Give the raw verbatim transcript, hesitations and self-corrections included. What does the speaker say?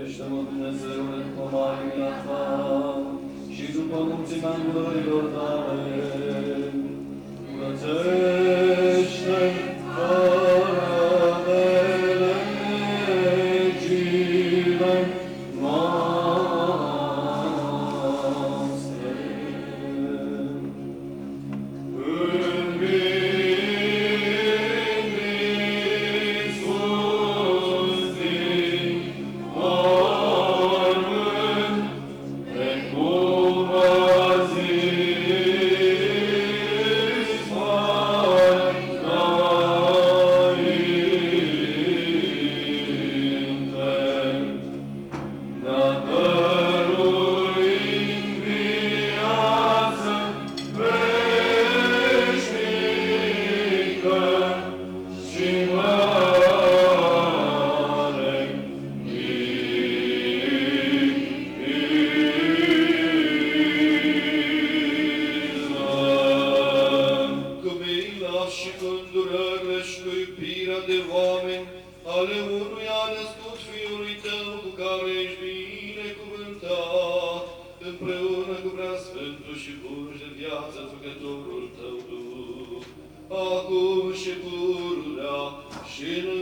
Miluiește-mă, Dumnezeule, după maria ta și după mulțimea învărilor tale. Curățește fără de legile noastre. Acum și pururea și în